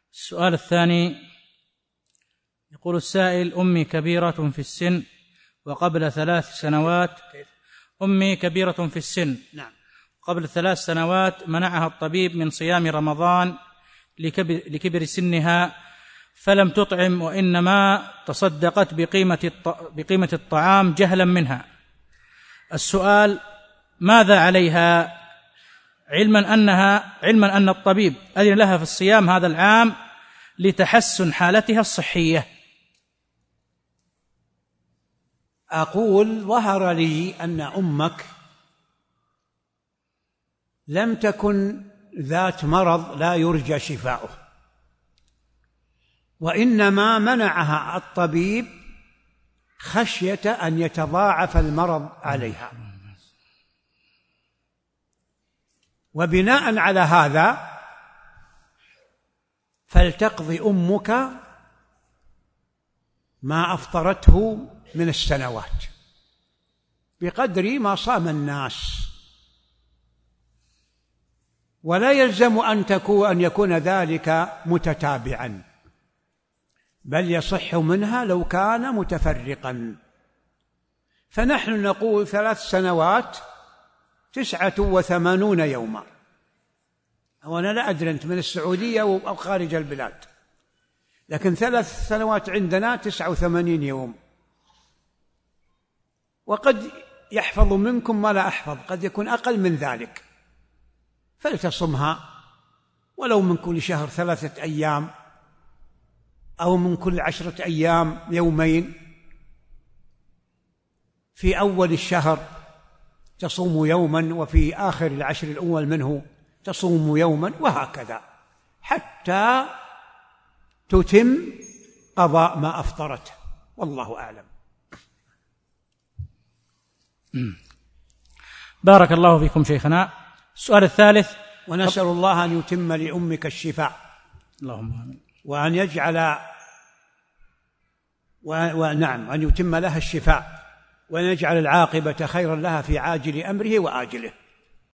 السؤال الثاني يقول السائل: أمي كبيرة في السن وقبل 3 سنوات أمي كبيرة في السن. نعم. قبل 3 سنوات منعها الطبيب من صيام رمضان لكبر سنها، فلم تطعم وإنما تصدقت بقيمة الطعام جهلا منها. السؤال: ماذا عليها، علما أن الطبيب أذن لها في الصيام هذا العام لتحسن حالتها الصحية؟ أقول: ظهر لي أن أمك لم تكن ذات مرض لا يرجى شفاؤه، وإنما منعها الطبيب خشية أن يتضاعف المرض عليها، وبناء على هذا فلتقضي أمك ما أفطرته من السنوات بقدر ما صام الناس، ولا يلزم أن يكون ذلك متتابعا، بل يصح منها لو كان متفرقا. فنحن نقول 3 سنوات 89 يوما، وأنا لا أدري أنت من السعودية أو خارج البلاد، لكن 3 سنوات عندنا 89 يوم، وقد يحفظ منكم ما لا أحفظ، قد يكون أقل من ذلك، فلتصمها ولو من كل شهر 3 أيام، أو من كل 10 أيام يومين، في أول الشهر تصوم يوما، وفي آخر العشر الأول منه تصوم يوما، وهكذا حتى تتم قضاء ما أفطرته، والله أعلم. بارك الله فيكم شيخنا. السؤال الثالث: ونسأل الله أن يتم لأمك الشفاء، اللهم آمين، وأن يجعل ونعم أن يتم لها الشفاء، وأن يجعل العاقبة خيرا لها في عاجل أمره وآجله.